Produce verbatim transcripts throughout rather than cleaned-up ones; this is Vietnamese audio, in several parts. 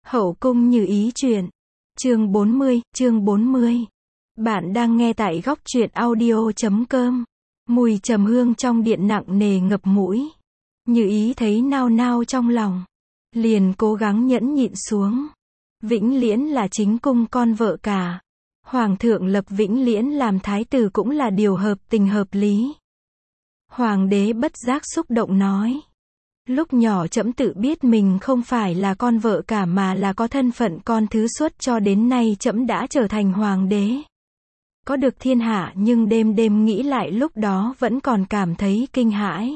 Hậu cung Như Ý truyện. Chương bốn mươi, chương bốn mươi. Bạn đang nghe tại góc truyện audio chấm com. Mùi trầm hương trong điện nặng nề ngập mũi. Như Ý thấy nao nao trong lòng. Liền cố gắng nhẫn nhịn xuống. Vĩnh Liễn là chính cung con vợ cả. Hoàng thượng lập Vĩnh Liễn làm thái tử cũng là điều hợp tình hợp lý. Hoàng đế bất giác xúc động nói. Lúc nhỏ trẫm tự biết mình không phải là con vợ cả mà là có thân phận con thứ xuất, cho đến nay trẫm đã trở thành hoàng đế. Có được thiên hạ, nhưng đêm đêm nghĩ lại lúc đó vẫn còn cảm thấy kinh hãi.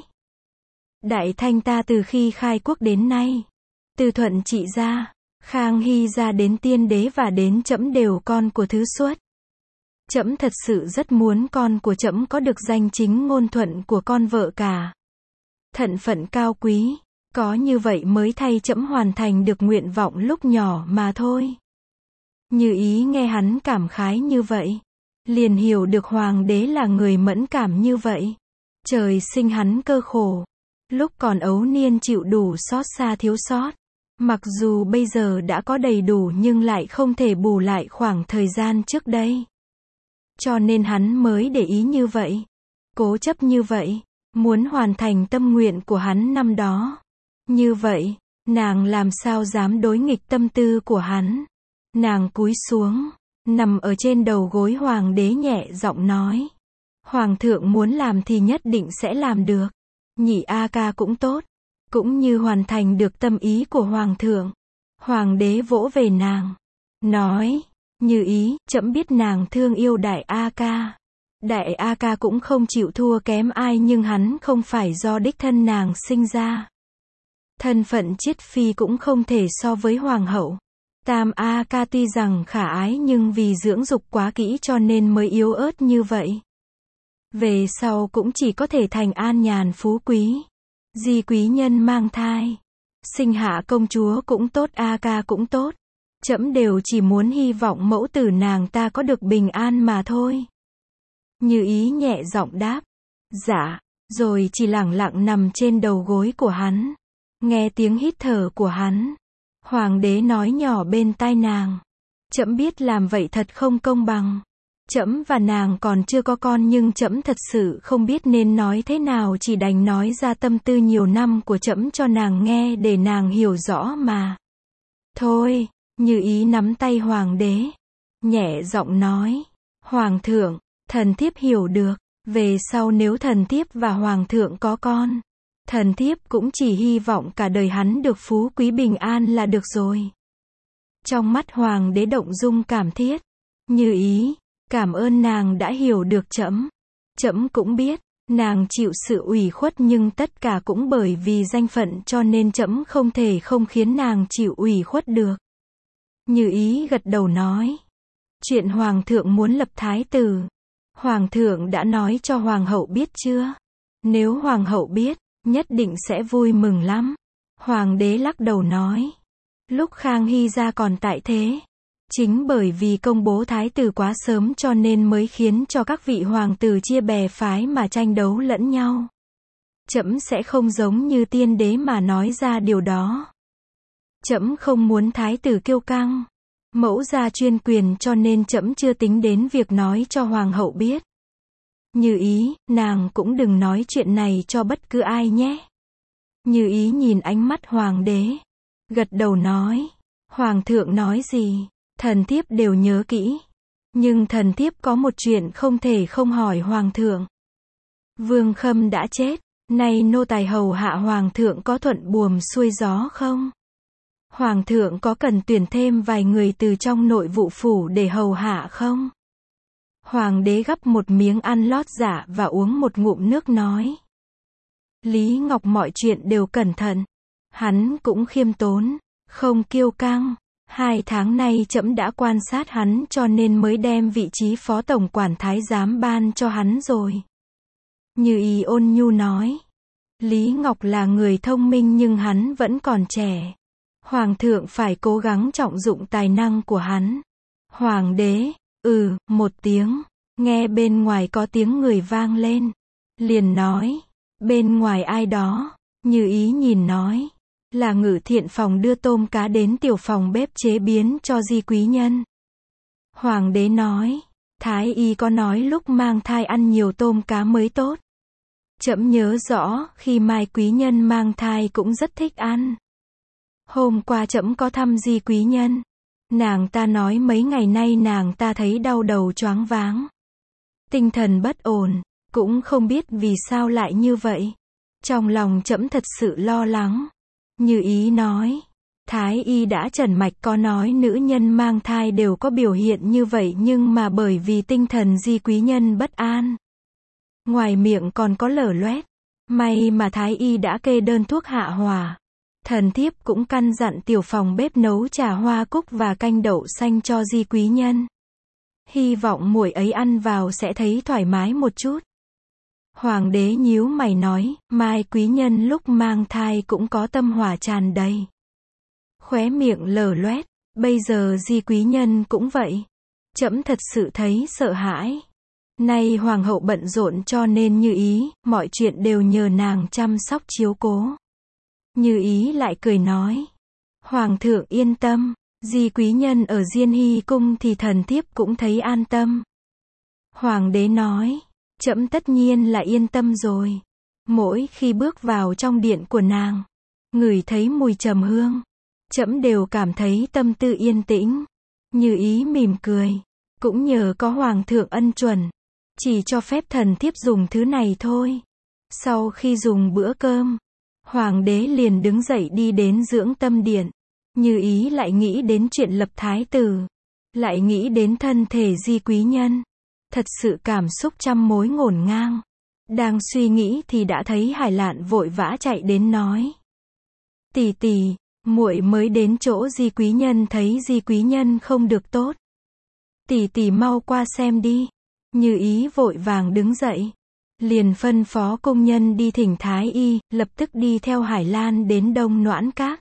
Đại Thanh ta từ khi khai quốc đến nay, từ Thuận Trị gia, Khang Hy gia đến Tiên đế và đến trẫm đều con của thứ xuất. Trẫm thật sự rất muốn con của trẫm có được danh chính ngôn thuận của con vợ cả. Thân phận cao quý, có như vậy mới thay trẫm hoàn thành được nguyện vọng lúc nhỏ mà thôi. Như Ý nghe hắn cảm khái như vậy, liền hiểu được hoàng đế là người mẫn cảm như vậy. Trời sinh hắn cơ khổ, lúc còn ấu niên chịu đủ xót xa thiếu sót. Mặc dù bây giờ đã có đầy đủ nhưng lại không thể bù lại khoảng thời gian trước đây. Cho nên hắn mới để ý như vậy, cố chấp như vậy, muốn hoàn thành tâm nguyện của hắn năm đó. Như vậy, nàng làm sao dám đối nghịch tâm tư của hắn. Nàng cúi xuống, nằm ở trên đầu gối hoàng đế nhẹ giọng nói. Hoàng thượng muốn làm thì nhất định sẽ làm được. Nhị A ca cũng tốt, cũng như hoàn thành được tâm ý của hoàng thượng. Hoàng đế vỗ về nàng, nói, Như Ý, trẫm biết nàng thương yêu đại A ca. Đại A ca cũng không chịu thua kém ai, nhưng hắn không phải do đích thân nàng sinh ra. Thân phận chiết phi cũng không thể so với hoàng hậu. Tam A ca tuy rằng khả ái nhưng vì dưỡng dục quá kỹ cho nên mới yếu ớt như vậy. Về sau cũng chỉ có thể thành an nhàn phú quý. Di quý nhân mang thai, sinh hạ công chúa cũng tốt, A ca cũng tốt. Trẫm đều chỉ muốn hy vọng mẫu tử nàng ta có được bình an mà thôi. Như Ý nhẹ giọng đáp, dạ, rồi chỉ lẳng lặng nằm trên đầu gối của hắn, nghe tiếng hít thở của hắn. Hoàng đế nói nhỏ bên tai nàng, trẫm biết làm vậy thật không công bằng. Trẫm và nàng còn chưa có con nhưng trẫm thật sự không biết nên nói thế nào, chỉ đành nói ra tâm tư nhiều năm của trẫm cho nàng nghe để nàng hiểu rõ mà. Thôi, Như Ý nắm tay hoàng đế, nhẹ giọng nói, Hoàng thượng, thần thiếp hiểu được, về sau nếu thần thiếp và hoàng thượng có con, thần thiếp cũng chỉ hy vọng cả đời hắn được phú quý bình an là được rồi. Trong mắt hoàng đế động dung cảm thiết. Như Ý, cảm ơn nàng đã hiểu được trẫm. Trẫm cũng biết, nàng chịu sự ủy khuất nhưng tất cả cũng bởi vì danh phận cho nên trẫm không thể không khiến nàng chịu ủy khuất được. Như Ý gật đầu nói, chuyện hoàng thượng muốn lập thái tử, hoàng thượng đã nói cho hoàng hậu biết chưa? Nếu hoàng hậu biết, nhất định sẽ vui mừng lắm. Hoàng đế lắc đầu nói, lúc Khang Hy gia còn tại thế, chính bởi vì công bố thái tử quá sớm cho nên mới khiến cho các vị hoàng tử chia bè phái mà tranh đấu lẫn nhau. Trẫm sẽ không giống như tiên đế mà nói ra điều đó. Trẫm không muốn thái tử kiêu căng, mẫu gia chuyên quyền cho nên trẫm chưa tính đến việc nói cho hoàng hậu biết. Như Ý, nàng cũng đừng nói chuyện này cho bất cứ ai nhé. Như Ý nhìn ánh mắt hoàng đế, gật đầu nói, hoàng thượng nói gì, thần thiếp đều nhớ kỹ. Nhưng thần thiếp có một chuyện không thể không hỏi hoàng thượng. Vương Khâm đã chết, nay nô tài hầu hạ hoàng thượng có thuận buồm xuôi gió không? Hoàng thượng có cần tuyển thêm vài người từ trong nội vụ phủ để hầu hạ không? Hoàng đế gắp một miếng ăn lót dạ và uống một ngụm nước nói. Lý Ngọc mọi chuyện đều cẩn thận. Hắn cũng khiêm tốn, không kiêu căng. Hai tháng nay trẫm đã quan sát hắn cho nên mới đem vị trí phó tổng quản thái giám ban cho hắn rồi. Như Ý ôn nhu nói. Lý Ngọc là người thông minh nhưng hắn vẫn còn trẻ. Hoàng thượng phải cố gắng trọng dụng tài năng của hắn. Hoàng đế, ừ, một tiếng, nghe bên ngoài có tiếng người vang lên. Liền nói, bên ngoài ai đó? Như Ý nhìn nói, là Ngự Thiện phòng đưa tôm cá đến tiểu phòng bếp chế biến cho Di Quý Nhân. Hoàng đế nói, Thái y có nói lúc mang thai ăn nhiều tôm cá mới tốt. Trẫm nhớ rõ, khi Mai Quý Nhân mang thai cũng rất thích ăn. Hôm qua trẫm có thăm Di Quý Nhân. Nàng ta nói mấy ngày nay nàng ta thấy đau đầu choáng váng. Tinh thần bất ổn, cũng không biết vì sao lại như vậy. Trong lòng trẫm thật sự lo lắng. Như Ý nói, Thái y đã trần mạch có nói nữ nhân mang thai đều có biểu hiện như vậy nhưng mà bởi vì tinh thần Di Quý Nhân bất an. Ngoài miệng còn có lở loét. May mà Thái y đã kê đơn thuốc hạ hỏa. Thần thiếp cũng căn dặn tiểu phòng bếp nấu trà hoa cúc và canh đậu xanh cho Di Quý Nhân. Hy vọng muội ấy ăn vào sẽ thấy thoải mái một chút. Hoàng đế nhíu mày nói, Mai Quý Nhân lúc mang thai cũng có tâm hỏa tràn đầy. Khóe miệng lở loét, bây giờ Di Quý Nhân cũng vậy. Trẫm thật sự thấy sợ hãi. Nay hoàng hậu bận rộn cho nên Như Ý, mọi chuyện đều nhờ nàng chăm sóc chiếu cố. Như Ý lại cười nói, Hoàng thượng yên tâm, Di Quý Nhân ở Diên Hy cung thì thần thiếp cũng thấy an tâm. Hoàng đế nói, trẫm tất nhiên là yên tâm rồi. Mỗi khi bước vào trong điện của nàng, ngửi thấy mùi trầm hương, trẫm đều cảm thấy tâm tư yên tĩnh. Như Ý mỉm cười, cũng nhờ có hoàng thượng ân chuẩn, chỉ cho phép thần thiếp dùng thứ này thôi. Sau khi dùng bữa cơm, hoàng đế liền đứng dậy đi đến dưỡng tâm điện. Như Ý lại nghĩ đến chuyện lập thái tử, lại nghĩ đến thân thể Di Quý Nhân. Thật sự cảm xúc trăm mối ngổn ngang. Đang suy nghĩ thì đã thấy Hải Lạn vội vã chạy đến nói, tỷ tỷ, muội mới đến chỗ Di Quý Nhân thấy Di Quý Nhân không được tốt. Tỷ tỷ mau qua xem đi. Như Ý vội vàng đứng dậy, liền phân phó công nhân đi thỉnh Thái y, lập tức đi theo Hải Lan đến Đông Noãn Các.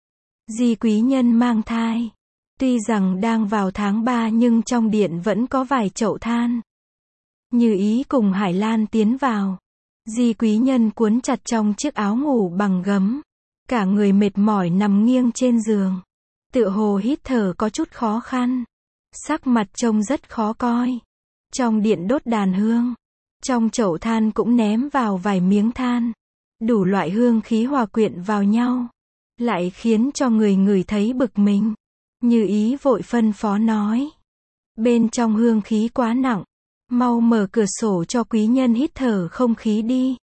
Di Quý Nhân mang thai. Tuy rằng đang vào tháng ba nhưng trong điện vẫn có vài chậu than. Như Ý cùng Hải Lan tiến vào. Di Quý Nhân cuốn chặt trong chiếc áo ngủ bằng gấm. Cả người mệt mỏi nằm nghiêng trên giường. Tựa hồ hít thở có chút khó khăn. Sắc mặt trông rất khó coi. Trong điện đốt đàn hương. Trong chậu than cũng ném vào vài miếng than. Đủ loại hương khí hòa quyện vào nhau. Lại khiến cho người ngửi thấy bực mình. Như Ý vội phân phó nói. Bên trong hương khí quá nặng. Mau mở cửa sổ cho quý nhân hít thở không khí đi.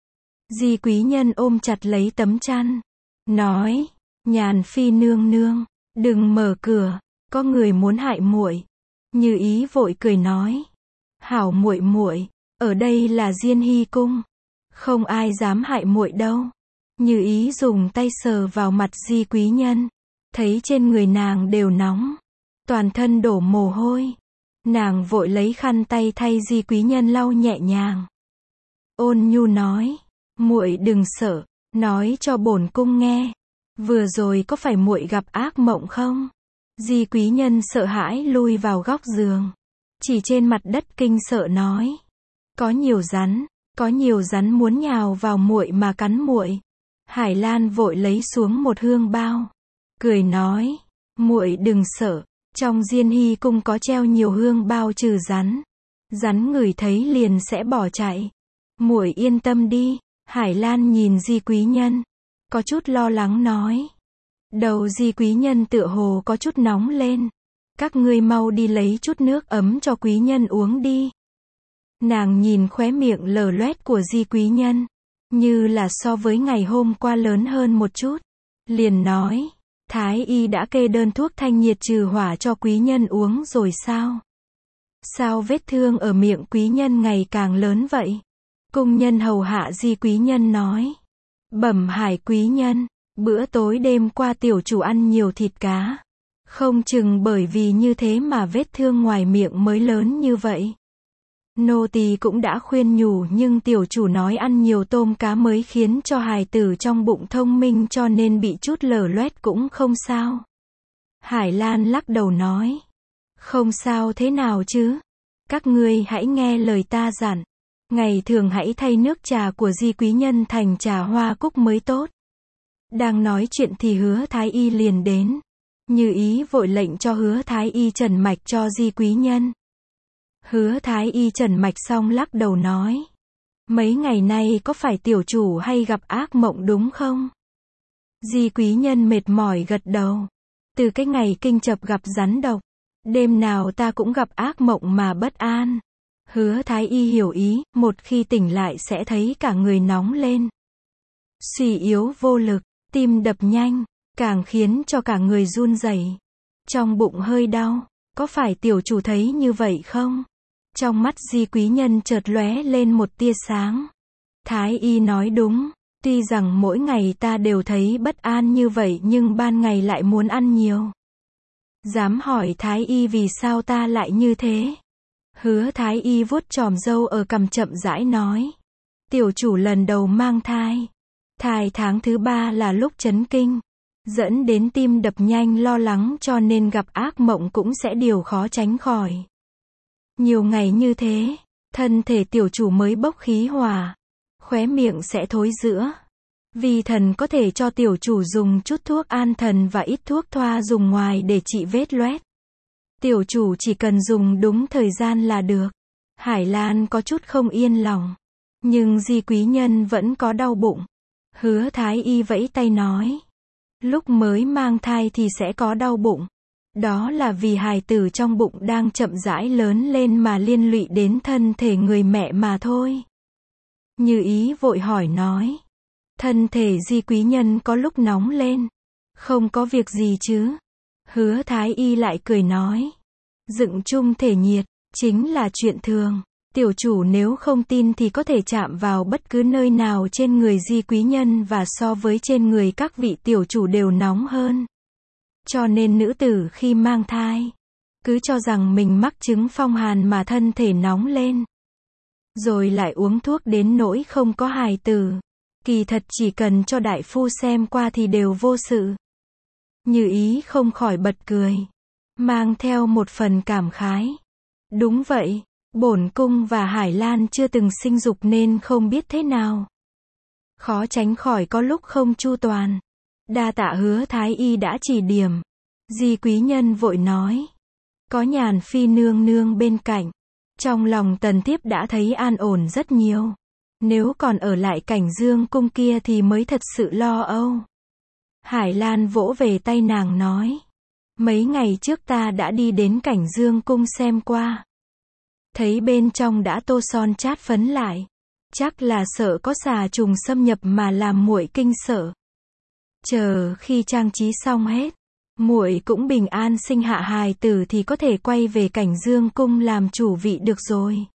Di Quý Nhân ôm chặt lấy tấm chăn. Nói. Nhàn phi nương nương. Đừng mở cửa. Có người muốn hại muội. Như Ý vội cười nói. Hảo muội muội. Ở đây là Diên Hy cung. Không ai dám hại muội đâu. Như Ý dùng tay sờ vào mặt Di Quý Nhân. Thấy trên người nàng đều nóng. Toàn thân đổ mồ hôi. Nàng vội lấy khăn tay thay Di Quý Nhân lau nhẹ nhàng. Ôn nhu nói. Muội đừng sợ. Nói cho bổn cung nghe. Vừa rồi có phải muội gặp ác mộng không? Di Quý Nhân sợ hãi lui vào góc giường. Chỉ trên mặt đất kinh sợ nói. Có nhiều rắn. Có nhiều rắn muốn nhào vào muội mà cắn muội. Hải Lan vội lấy xuống một hương bao. Cười nói. Muội đừng sợ. Trong Diên Hy cung có treo nhiều hương bao trừ rắn. Rắn ngửi thấy liền sẽ bỏ chạy. Muội yên tâm đi. Hải Lan nhìn Di Quý Nhân. Có chút lo lắng nói. Đầu Di Quý Nhân tựa hồ có chút nóng lên. Các ngươi mau đi lấy chút nước ấm cho Quý Nhân uống đi. Nàng nhìn khóe miệng lở loét của Di Quý Nhân. Như là so với ngày hôm qua lớn hơn một chút. Liền nói. Thái y đã kê đơn thuốc thanh nhiệt trừ hỏa cho Quý Nhân uống rồi sao? Sao vết thương ở miệng Quý Nhân ngày càng lớn vậy? Cung nhân hầu hạ Di Quý Nhân nói. Bẩm Hải Quý Nhân, bữa tối đêm qua tiểu chủ ăn nhiều thịt cá. Không chừng bởi vì như thế mà vết thương ngoài miệng mới lớn như vậy. Nô tỳ cũng đã khuyên nhủ nhưng tiểu chủ nói ăn nhiều tôm cá mới khiến cho hài tử trong bụng thông minh cho nên bị chút lở loét cũng không sao. Hải Lan lắc đầu nói. Không sao thế nào chứ? Các ngươi hãy nghe lời ta dặn. Ngày thường hãy thay nước trà của Di Quý Nhân thành trà hoa cúc mới tốt. Đang nói chuyện thì Hứa Thái Y liền đến. Như Ý vội lệnh cho Hứa Thái Y trần mạch cho Di Quý Nhân. Hứa Thái Y trần mạch xong lắc đầu nói. Mấy ngày nay có phải tiểu chủ hay gặp ác mộng đúng không? Di Quý Nhân mệt mỏi gật đầu. Từ cái ngày kinh chập gặp rắn độc, đêm nào ta cũng gặp ác mộng mà bất an. Hứa Thái Y hiểu ý, một khi tỉnh lại sẽ thấy cả người nóng lên. Suy yếu vô lực, tim đập nhanh, càng khiến cho cả người run rẩy. Trong bụng hơi đau, có phải tiểu chủ thấy như vậy không? Trong mắt Di Quý Nhân chợt lóe lên một tia sáng. Thái Y nói đúng, tuy rằng mỗi ngày ta đều thấy bất an như vậy nhưng ban ngày lại muốn ăn nhiều. Dám hỏi Thái Y vì sao ta lại như thế? Hứa Thái Y vuốt chòm râu ở cằm chậm rãi nói. Tiểu chủ lần đầu mang thai. Thai tháng thứ ba là lúc chấn kinh, dẫn đến tim đập nhanh lo lắng cho nên gặp ác mộng cũng sẽ điều khó tránh khỏi. Nhiều ngày như thế, thân thể tiểu chủ mới bốc khí hỏa, khóe miệng sẽ thối rữa. Vì thần có thể cho tiểu chủ dùng chút thuốc an thần và ít thuốc thoa dùng ngoài để trị vết loét. Tiểu chủ chỉ cần dùng đúng thời gian là được. Hải Lan có chút không yên lòng, nhưng Di Quý Nhân vẫn có đau bụng. Hứa Thái Y vẫy tay nói. Lúc mới mang thai thì sẽ có đau bụng. Đó là vì hài tử trong bụng đang chậm rãi lớn lên mà liên lụy đến thân thể người mẹ mà thôi. Như Ý vội hỏi nói. Thân thể Di Quý Nhân có lúc nóng lên. Không có việc gì chứ? Hứa Thái Y lại cười nói. Dựng chung thể nhiệt, chính là chuyện thường. Tiểu chủ nếu không tin thì có thể chạm vào bất cứ nơi nào trên người Di Quý Nhân và so với trên người các vị tiểu chủ đều nóng hơn. Cho nên nữ tử khi mang thai, cứ cho rằng mình mắc chứng phong hàn mà thân thể nóng lên. Rồi lại uống thuốc đến nỗi không có hài tử. Kỳ thật chỉ cần cho đại phu xem qua thì đều vô sự. Như Ý không khỏi bật cười, mang theo một phần cảm khái. Đúng vậy. Bổn cung và Hải Lan chưa từng sinh dục nên không biết thế nào. Khó tránh khỏi có lúc không chu toàn. Đa tạ Hứa Thái Y đã chỉ điểm. Di Quý Nhân vội nói. Có Nhàn Phi nương nương bên cạnh. Trong lòng Tần Thiếp đã thấy an ổn rất nhiều. Nếu còn ở lại Cảnh Dương cung kia thì mới thật sự lo âu. Hải Lan vỗ về tay nàng nói. Mấy ngày trước ta đã đi đến Cảnh Dương cung xem qua. Thấy bên trong đã tô son chát phấn lại. Chắc là sợ có xà trùng xâm nhập mà làm muội kinh sợ. Chờ khi trang trí xong hết, muội cũng bình an sinh hạ hài tử thì có thể quay về Cảnh Dương cung làm chủ vị được rồi.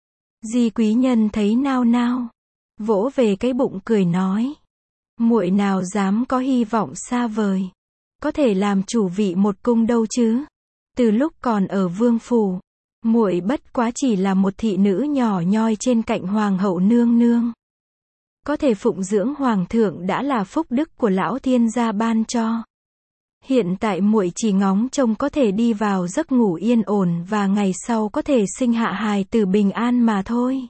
Di Quý Nhân thấy nao nao, vỗ về cái bụng cười nói. Muội nào dám có hy vọng xa vời. Có thể làm chủ vị một cung đâu chứ. Từ lúc còn ở vương phủ, muội bất quá chỉ là một thị nữ nhỏ nhoi trên cạnh hoàng hậu nương nương. Có thể phụng dưỡng hoàng thượng đã là phúc đức của lão thiên gia ban cho. Hiện tại muội chỉ ngóng trông có thể đi vào giấc ngủ yên ổn và ngày sau có thể sinh hạ hài tử bình an mà thôi.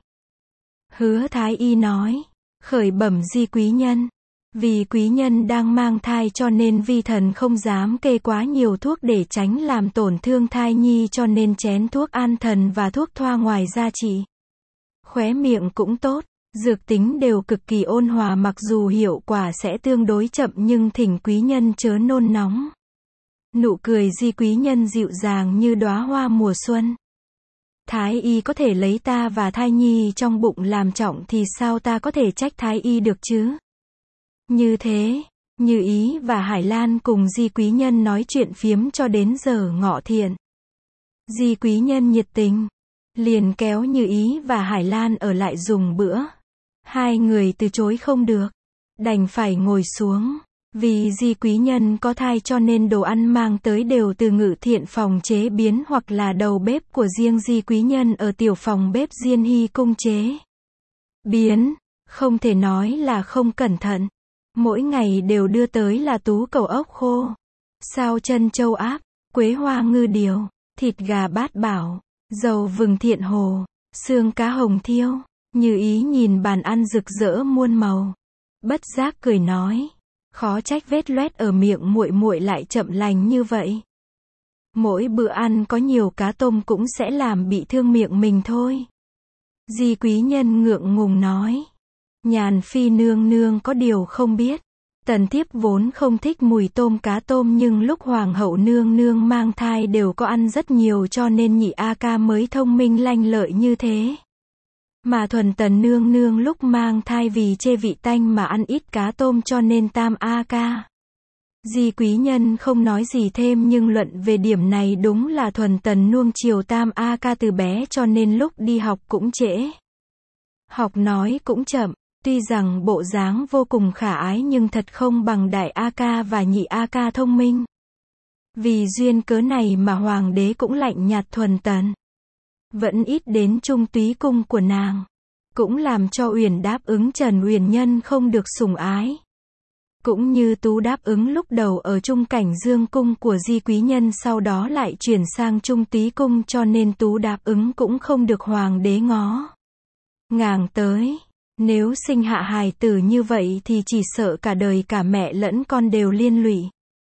Hứa Thái Y nói, khởi bẩm Di Quý Nhân. Vì quý nhân đang mang thai cho nên vi thần không dám kê quá nhiều thuốc để tránh làm tổn thương thai nhi cho nên chén thuốc an thần và thuốc thoa ngoài ra trị. Khóe miệng cũng tốt, dược tính đều cực kỳ ôn hòa mặc dù hiệu quả sẽ tương đối chậm nhưng thỉnh quý nhân chớ nôn nóng. Nụ cười Di Quý Nhân dịu dàng như đóa hoa mùa xuân. Thái y có thể lấy ta và thai nhi trong bụng làm trọng thì sao ta có thể trách thái y được chứ? Như thế, Như Ý và Hải Lan cùng Di Quý Nhân nói chuyện phiếm cho đến giờ ngọ thiện. Di Quý Nhân nhiệt tình, liền kéo Như Ý và Hải Lan ở lại dùng bữa. Hai người từ chối không được, đành phải ngồi xuống. Vì Di Quý Nhân có thai cho nên đồ ăn mang tới đều từ Ngự Thiện phòng chế biến hoặc là đầu bếp của riêng Di Quý Nhân ở tiểu phòng bếp Diên Hy cung chế biến, không thể nói là không cẩn thận. Mỗi ngày đều đưa tới là tú cầu ốc khô, sao chân châu áp, quế hoa ngư điều, thịt gà bát bảo, dầu vừng thiện hồ, xương cá hồng thiêu. Như Ý nhìn bàn ăn rực rỡ muôn màu, bất giác cười nói, Khó trách vết loét ở miệng muội muội lại chậm lành như vậy. Mỗi bữa ăn có nhiều cá tôm cũng sẽ làm bị thương miệng mình thôi. Di Quý Nhân ngượng ngùng nói. Nhàn Phi nương nương có điều không biết. Tần thiếp vốn không thích mùi tôm cá tôm, nhưng lúc hoàng hậu nương nương mang thai đều có ăn rất nhiều, cho nên nhị A ca mới thông minh lanh lợi như thế. Mà Thuần Tần nương nương lúc mang thai vì chê vị tanh mà ăn ít cá tôm, cho nên tam A ca. Di Quý Nhân không nói gì thêm, nhưng luận về điểm này đúng là Thuần Tần nuông chiều tam A ca từ bé, cho nên lúc đi học cũng trễ. Học nói cũng chậm. Tuy rằng bộ dáng vô cùng khả ái nhưng thật không bằng đại A ca và nhị A ca thông minh. Vì duyên cớ này mà hoàng đế cũng lạnh nhạt Thuần Tần. Vẫn ít đến Trung Túy cung của nàng. Cũng làm cho Uyển đáp ứng Trần Uyển Nhân không được sủng ái. Cũng như Tú đáp ứng lúc đầu ở Trung Cảnh Dương cung của Di Quý Nhân, sau đó lại chuyển sang Trung Túy cung, cho nên Tú đáp ứng cũng không được hoàng đế ngó ngàng tới. Nếu sinh hạ hài tử như vậy thì chỉ sợ cả đời cả mẹ lẫn con đều liên lụy.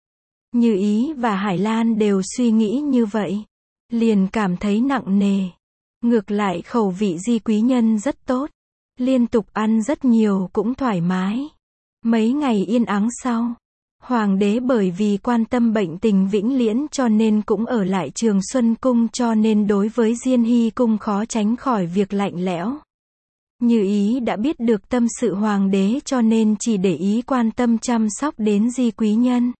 Như Ý và Hải Lan đều suy nghĩ như vậy. Liền cảm thấy nặng nề. Ngược lại khẩu vị Di Quý Nhân rất tốt. Liên tục ăn rất nhiều cũng thoải mái. Mấy ngày yên ắng sau, hoàng đế bởi vì quan tâm bệnh tình Vĩnh Liễn cho nên cũng ở lại Trường Xuân cung, cho nên đối với Diên Hy cung khó tránh khỏi việc lạnh lẽo. Như Ý đã biết được tâm sự hoàng đế cho nên chỉ để ý quan tâm chăm sóc đến Di Quý Nhân.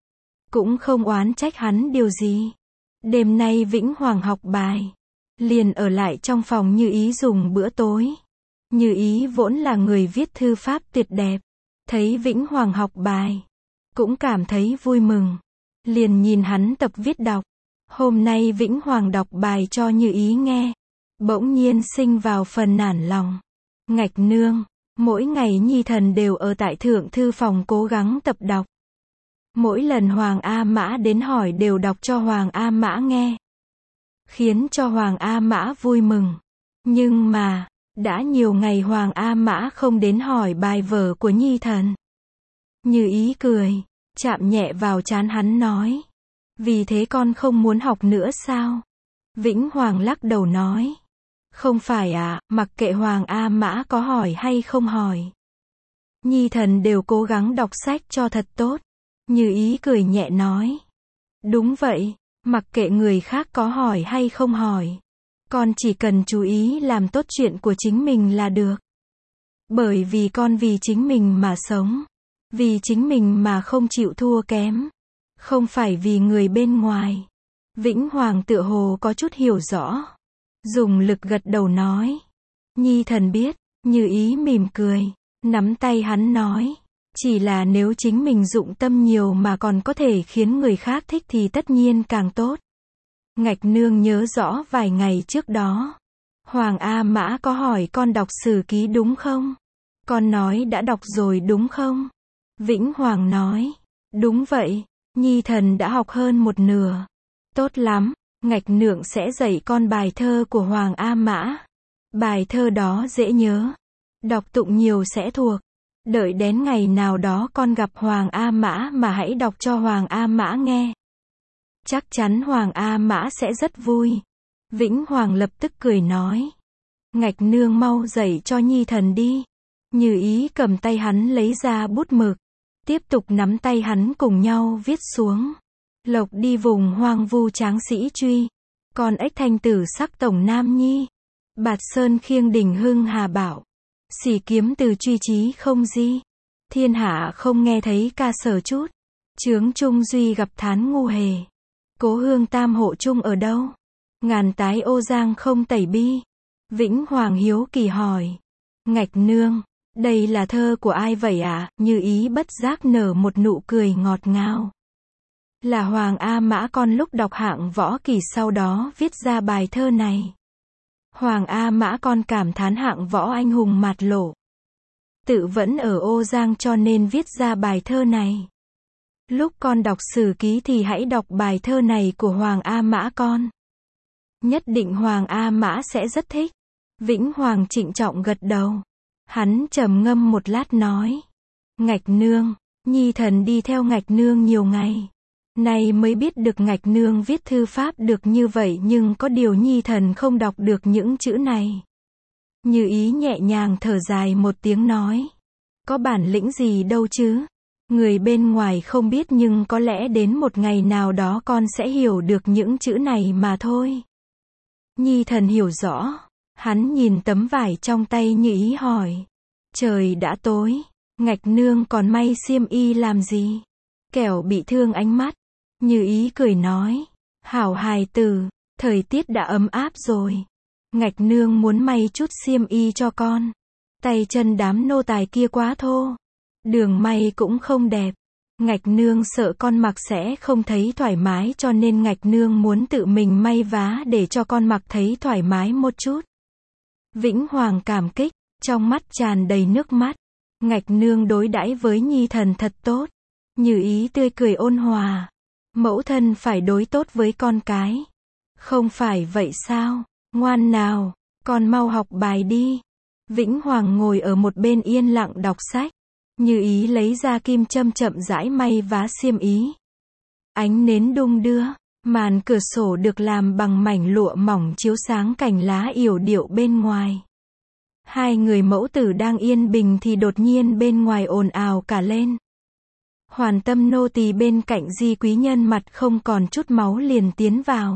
Cũng không oán trách hắn điều gì. Đêm nay Vĩnh Hoàng học bài. Liền ở lại trong phòng Như Ý dùng bữa tối. Như Ý vốn là người viết thư pháp tuyệt đẹp. Thấy Vĩnh Hoàng học bài. Cũng cảm thấy vui mừng. Liền nhìn hắn tập viết đọc. Hôm nay Vĩnh Hoàng đọc bài cho Như Ý nghe. Bỗng nhiên sinh vào phần nản lòng. Ngạch nương, mỗi ngày nhi thần đều ở tại thượng thư phòng cố gắng tập đọc. Mỗi lần Hoàng A Mã đến hỏi đều đọc cho Hoàng A Mã nghe. Khiến cho Hoàng A Mã vui mừng. Nhưng mà, đã nhiều ngày Hoàng A Mã không đến hỏi bài vở của nhi thần. Như Ý cười, chạm nhẹ vào trán hắn nói. Vì thế con không muốn học nữa sao? Vĩnh Hoàng lắc đầu nói. Không phải à, mặc kệ Hoàng A Mã có hỏi hay không hỏi. Nhi thần đều cố gắng đọc sách cho thật tốt. Như Ý cười nhẹ nói. Đúng vậy, mặc kệ người khác có hỏi hay không hỏi. Con chỉ cần chú ý làm tốt chuyện của chính mình là được. Bởi vì con vì chính mình mà sống. Vì chính mình mà không chịu thua kém. Không phải vì người bên ngoài. Vĩnh Hoàng tựa hồ có chút hiểu rõ. Dùng lực gật đầu nói. Nhi thần biết. Như Ý mỉm cười. Nắm tay hắn nói. Chỉ là nếu chính mình dụng tâm nhiều mà còn có thể khiến người khác thích thì tất nhiên càng tốt. Ngạch nương nhớ rõ vài ngày trước đó. Hoàng A Mã có hỏi con đọc sử ký đúng không? Con nói đã đọc rồi đúng không? Vĩnh Hoàng nói. Đúng vậy. Nhi thần đã học hơn một nửa. Tốt lắm. Ngạch nương sẽ dạy con bài thơ của Hoàng A Mã. Bài thơ đó dễ nhớ. Đọc tụng nhiều sẽ thuộc. Đợi đến ngày nào đó con gặp Hoàng A Mã mà hãy đọc cho Hoàng A Mã nghe. Chắc chắn Hoàng A Mã sẽ rất vui. Vĩnh Hoàng lập tức cười nói. Ngạch nương mau dạy cho nhi thần đi. Như Ý cầm tay hắn lấy ra bút mực. Tiếp tục nắm tay hắn cùng nhau viết xuống. Lộc đi vùng hoang vu tráng sĩ truy. Con ếch thanh tử sắc tổng nam nhi. Bạt sơn khiêng đỉnh hưng hà bảo. Xỉ kiếm từ truy chí không di. Thiên hạ không nghe thấy ca sở chút. Chướng trung duy gặp thán ngu hề. Cố hương tam hộ chung ở đâu? Ngàn tái ô giang không tẩy bi. Vĩnh Hoàng hiếu kỳ hỏi. Ngạch nương, đây là thơ của ai vậy ạ? À? Như Ý bất giác nở một nụ cười ngọt ngào. Là Hoàng A Mã con lúc đọc hạng võ kỷ sau đó viết ra bài thơ này. Hoàng A Mã con cảm thán hạng võ anh hùng mạt lộ. Tự vẫn ở ô giang cho nên viết ra bài thơ này. Lúc con đọc sử ký thì hãy đọc bài thơ này của Hoàng A Mã con. Nhất định Hoàng A Mã sẽ rất thích. Vĩnh Hoàng trịnh trọng gật đầu. Hắn trầm ngâm một lát nói. Ngạch nương, Nhi thần đi theo Ngạch nương nhiều ngày. Nay mới biết được Ngạch nương viết thư pháp được như vậy, nhưng có điều Nhi thần không đọc được những chữ này. Như Ý nhẹ nhàng thở dài một tiếng nói. Có bản lĩnh gì đâu chứ. Người bên ngoài không biết, nhưng có lẽ đến một ngày nào đó con sẽ hiểu được những chữ này mà thôi. Nhi thần hiểu rõ. Hắn nhìn tấm vải trong tay Như Ý hỏi. Trời đã tối. Ngạch nương còn may xiêm y làm gì? Kẻo bị thương ánh mắt. Như Ý cười nói. Hảo hài tử, thời tiết đã ấm áp rồi. Ngạch nương muốn may chút xiêm y cho con. Tay chân đám nô tài kia quá thô. Đường may cũng không đẹp. Ngạch nương sợ con mặc sẽ không thấy thoải mái, cho nên Ngạch nương muốn tự mình may vá để cho con mặc thấy thoải mái một chút. Vĩnh Hoàng cảm kích, trong mắt tràn đầy nước mắt. Ngạch nương đối đãi với Nhi thần thật tốt. Như Ý tươi cười ôn hòa. Mẫu thân phải đối tốt với con cái. Không phải vậy sao? Ngoan nào, con mau học bài đi. Vĩnh Hoàng ngồi ở một bên yên lặng đọc sách. Như Ý lấy ra kim châm chậm rãi may vá xiêm y. Ánh nến đung đưa, màn cửa sổ được làm bằng mảnh lụa mỏng chiếu sáng cành lá yểu điệu bên ngoài. Hai người mẫu tử đang yên bình thì đột nhiên bên ngoài ồn ào cả lên. Hoàn Tâm nô tỳ bên cạnh Di quý nhân mặt không còn chút máu liền tiến vào.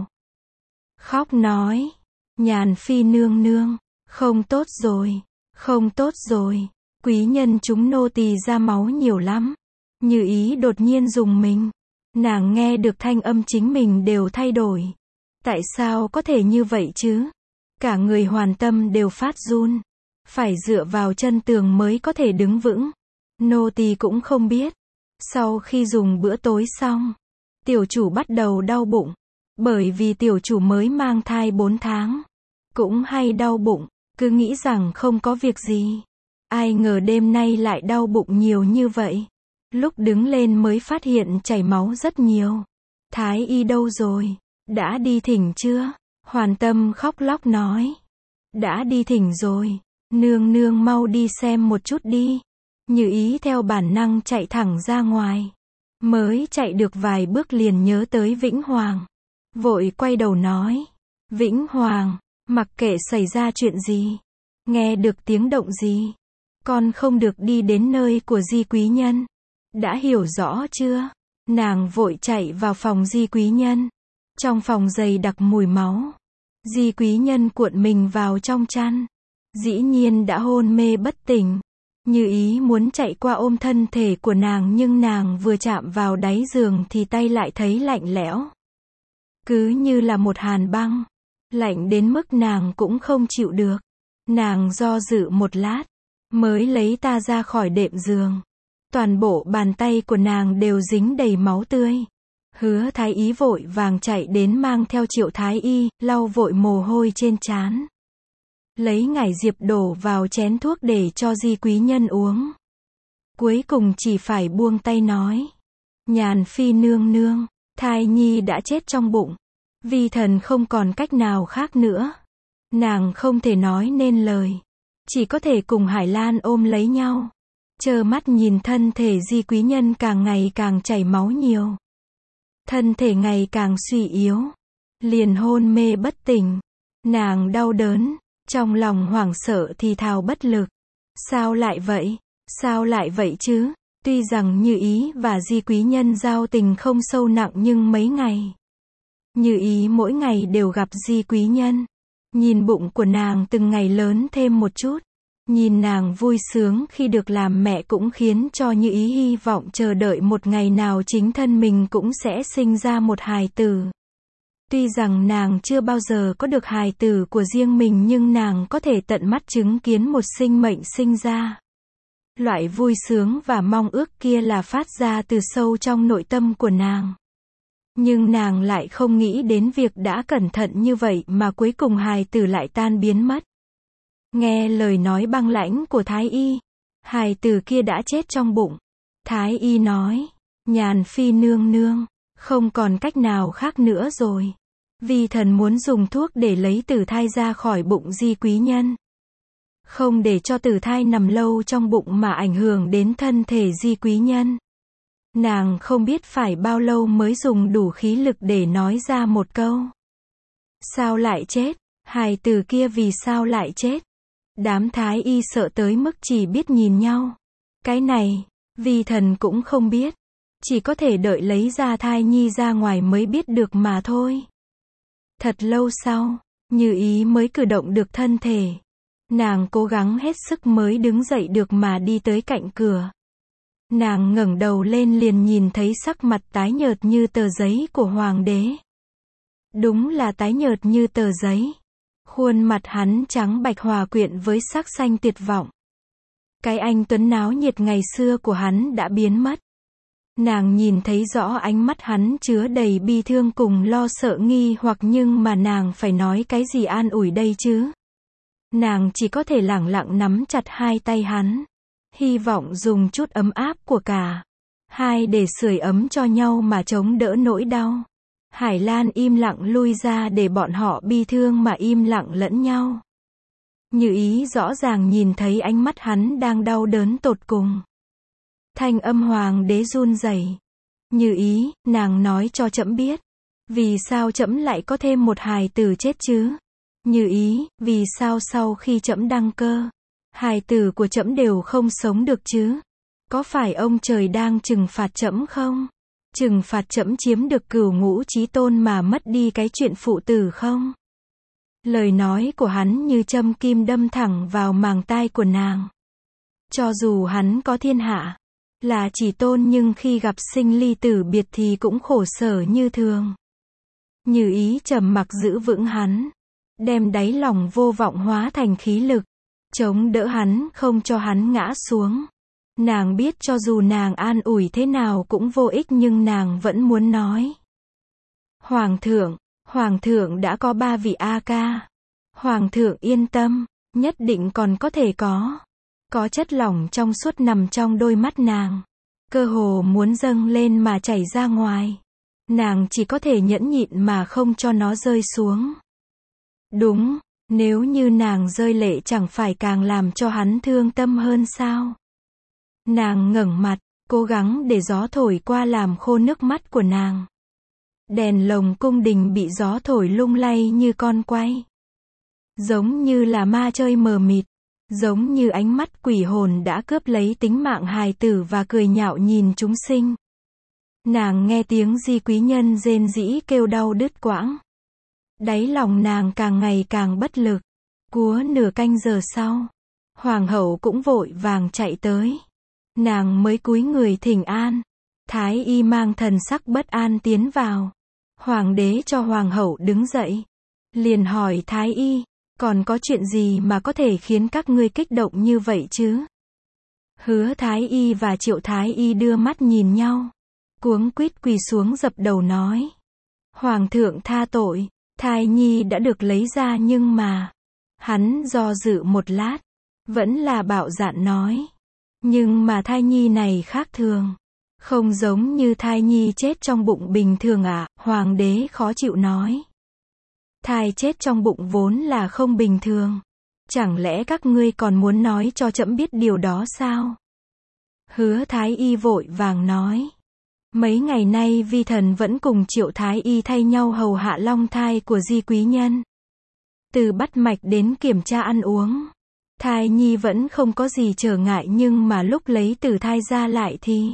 Khóc nói, Nhàn phi nương nương, không tốt rồi, không tốt rồi, quý nhân chúng nô tỳ ra máu nhiều lắm. Như Ý đột nhiên rùng mình. Nàng nghe được thanh âm chính mình đều thay đổi. Tại sao có thể như vậy chứ? Cả người Hoàn Tâm đều phát run. Phải dựa vào chân tường mới có thể đứng vững. Nô tỳ cũng không biết. Sau khi dùng bữa tối xong, tiểu chủ bắt đầu đau bụng. Bởi vì tiểu chủ mới mang thai bốn tháng. Cũng hay đau bụng, cứ nghĩ rằng không có việc gì. Ai ngờ đêm nay lại đau bụng nhiều như vậy. Lúc đứng lên mới phát hiện chảy máu rất nhiều. Thái y đâu rồi? Đã đi thỉnh chưa? Hoàn Tâm khóc lóc nói. Đã đi thỉnh rồi. Nương nương mau đi xem một chút đi. Như Ý theo bản năng chạy thẳng ra ngoài. Mới chạy được vài bước liền nhớ tới Vĩnh Hoàng. Vội quay đầu nói. Vĩnh Hoàng, mặc kệ xảy ra chuyện gì, nghe được tiếng động gì, con không được đi đến nơi của Di quý nhân. Đã hiểu rõ chưa? Nàng vội chạy vào phòng Di quý nhân. Trong phòng dày đặc mùi máu. Di quý nhân cuộn mình vào trong chăn. Dĩ nhiên đã hôn mê bất tỉnh. Như Ý muốn chạy qua ôm thân thể của nàng, nhưng nàng vừa chạm vào đáy giường thì tay lại thấy lạnh lẽo. Cứ như là một hàn băng. Lạnh đến mức nàng cũng không chịu được. Nàng do dự một lát, mới lấy ta ra khỏi đệm giường. Toàn bộ bàn tay của nàng đều dính đầy máu tươi. Hứa Thái Y vội vàng chạy đến mang theo Triệu Thái Y, lau vội mồ hôi trên trán. Lấy ngải diệp đổ vào chén thuốc để cho Di quý nhân uống. Cuối cùng chỉ phải buông tay nói. Nhàn phi nương nương, thai nhi đã chết trong bụng. Vi thần không còn cách nào khác nữa. Nàng không thể nói nên lời. Chỉ có thể cùng Hải Lan ôm lấy nhau. Trơ mắt nhìn thân thể Di quý nhân càng ngày càng chảy máu nhiều. Thân thể ngày càng suy yếu. Liền hôn mê bất tỉnh. Nàng đau đớn. Trong lòng hoảng sợ thì thào bất lực. Sao lại vậy? Sao lại vậy chứ? Tuy rằng Như Ý và Di quý nhân giao tình không sâu nặng, nhưng mấy ngày Như Ý mỗi ngày đều gặp Di quý nhân. Nhìn bụng của nàng từng ngày lớn thêm một chút. Nhìn nàng vui sướng khi được làm mẹ cũng khiến cho Như Ý hy vọng chờ đợi một ngày nào chính thân mình cũng sẽ sinh ra một hài tử. Tuy rằng nàng chưa bao giờ có được hài tử của riêng mình, nhưng nàng có thể tận mắt chứng kiến một sinh mệnh sinh ra. Loại vui sướng và mong ước kia là phát ra từ sâu trong nội tâm của nàng. Nhưng nàng lại không nghĩ đến việc đã cẩn thận như vậy mà cuối cùng hài tử lại tan biến mất. Nghe lời nói băng lãnh của Thái Y, hài tử kia đã chết trong bụng. Thái Y nói, Nhàn phi nương nương, không còn cách nào khác nữa rồi. Vi thần muốn dùng thuốc để lấy tử thai ra khỏi bụng Di quý nhân. Không để cho tử thai nằm lâu trong bụng mà ảnh hưởng đến thân thể Di quý nhân. Nàng không biết phải bao lâu mới dùng đủ khí lực để nói ra một câu. Sao lại chết? Hài tử kia vì sao lại chết? Đám thái y sợ tới mức chỉ biết nhìn nhau. Cái này, Vi Thần cũng không biết. Chỉ có thể đợi lấy ra thai nhi ra ngoài mới biết được mà thôi. Thật lâu sau, Như Ý mới cử động được thân thể. Nàng cố gắng hết sức mới đứng dậy được mà đi tới cạnh cửa. Nàng ngẩng đầu lên liền nhìn thấy sắc mặt tái nhợt như tờ giấy của hoàng đế. Đúng là tái nhợt như tờ giấy. Khuôn mặt hắn trắng bạch hòa quyện với sắc xanh tuyệt vọng. Cái anh tuấn náo nhiệt ngày xưa của hắn đã biến mất. Nàng nhìn thấy rõ ánh mắt hắn chứa đầy bi thương cùng lo sợ nghi hoặc, nhưng mà nàng phải nói cái gì an ủi đây chứ? Nàng chỉ có thể lẳng lặng nắm chặt hai tay hắn, hy vọng dùng chút ấm áp của cả hai để sưởi ấm cho nhau mà chống đỡ nỗi đau. Hải Lan im lặng lui ra để bọn họ bi thương mà im lặng lẫn nhau. Như Ý rõ ràng nhìn thấy ánh mắt hắn đang đau đớn tột cùng. Thanh âm hoàng đế run rẩy. Như Ý, nàng nói cho trẫm biết. Vì sao trẫm lại có thêm một hài tử chết chứ? Như Ý, vì sao sau khi trẫm đăng cơ, hài tử của trẫm đều không sống được chứ? Có phải ông trời đang trừng phạt trẫm không? Trừng phạt trẫm chiếm được cửu ngũ chí tôn mà mất đi cái chuyện phụ tử không? Lời nói của hắn như châm kim đâm thẳng vào màng tai của nàng. Cho dù hắn có thiên hạ là chỉ tôn, nhưng khi gặp sinh ly tử biệt thì cũng khổ sở như thường. Như Ý trầm mặc giữ vững hắn, đem đáy lòng vô vọng hóa thành khí lực, chống đỡ hắn không cho hắn ngã xuống. Nàng biết cho dù nàng an ủi thế nào cũng vô ích, nhưng nàng vẫn muốn nói. Hoàng thượng, Hoàng thượng đã có ba vị A ca. Hoàng thượng yên tâm, nhất định còn có thể có. Có chất lỏng trong suốt nằm trong đôi mắt nàng. Cơ hồ muốn dâng lên mà chảy ra ngoài. Nàng chỉ có thể nhẫn nhịn mà không cho nó rơi xuống. Đúng, nếu như nàng rơi lệ chẳng phải càng làm cho hắn thương tâm hơn sao? Nàng ngẩng mặt, cố gắng để gió thổi qua làm khô nước mắt của nàng. Đèn lồng cung đình bị gió thổi lung lay như con quay. Giống như là ma chơi mờ mịt. Giống như ánh mắt quỷ hồn đã cướp lấy tính mạng hài tử và cười nhạo nhìn chúng sinh. Nàng nghe tiếng Di Quý Nhân rên rỉ kêu đau đứt quãng. Đáy lòng nàng càng ngày càng bất lực. Cúa nửa canh giờ sau, hoàng hậu cũng vội vàng chạy tới. Nàng mới cúi người thỉnh an. Thái y mang thần sắc bất an tiến vào. Hoàng đế cho hoàng hậu đứng dậy. Liền hỏi thái y, còn có chuyện gì mà có thể khiến các ngươi kích động như vậy chứ? Hứa thái y và Triệu thái y đưa mắt nhìn nhau. Cuống quýt quỳ xuống dập đầu nói. Hoàng thượng tha tội, thai nhi đã được lấy ra nhưng mà... Hắn do dự một lát, vẫn là bạo dạn nói. Nhưng mà thai nhi này khác thường. Không giống như thai nhi chết trong bụng bình thường ạ, à? Hoàng đế khó chịu nói. Thai chết trong bụng vốn là không bình thường. Chẳng lẽ các ngươi còn muốn nói cho trẫm biết điều đó sao? Hứa thái y vội vàng nói. Mấy ngày nay vi thần vẫn cùng Triệu thái y thay nhau hầu hạ long thai của Di Quý Nhân. Từ bắt mạch đến kiểm tra ăn uống. Thai nhi vẫn không có gì trở ngại, nhưng mà lúc lấy từ thai ra lại thì...